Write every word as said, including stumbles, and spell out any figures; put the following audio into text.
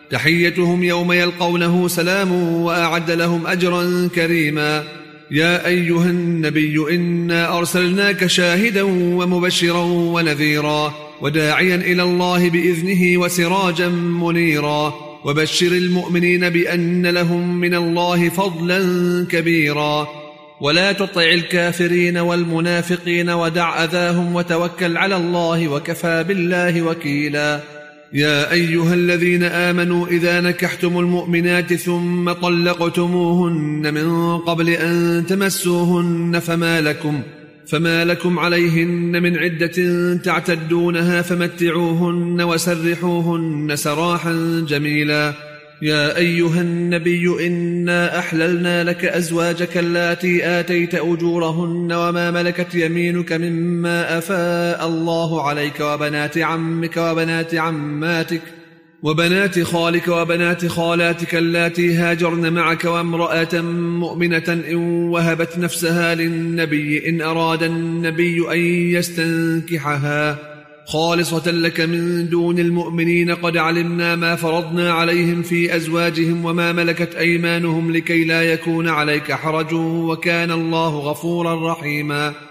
تحيتهم يوم يلقونه سلام وأعد لهم أجرا كريما. يا أيها النبي إنا أرسلناك شاهدا ومبشرا ونذيرا وداعيا إلى الله بإذنه وسراجا منيرا، وبشر المؤمنين بأن لهم من الله فضلا كبيرا. ولا تطع الكافرين والمنافقين ودع أذاهم وتوكل على الله وكفى بالله وكيلا. يا أيها الذين آمنوا إذا نكحتم المؤمنات ثم طلقتموهن من قبل أن تمسوهن فما لكم, فما لكم عليهن من عدة تعتدونها فمتعوهن وسرحوهن سراحا جميلا. يا أيها النبي إنا أحللنا لك أزواجك اللاتي آتيت أجورهن وما ملكت يمينك مما أفاء الله عليك وبنات عمك وبنات عماتك وبنات خالك وبنات خالاتك اللاتي هاجرن معك وامرأة مؤمنة إن وهبت نفسها للنبي إن أراد النبي أن يستنكحها خالصة لك من دون المؤمنين. قد علمنا ما فرضنا عليهم في أزواجهم وما ملكت أيمانهم لكي لا يكون عليك حرج وكان الله غفورا رحيما.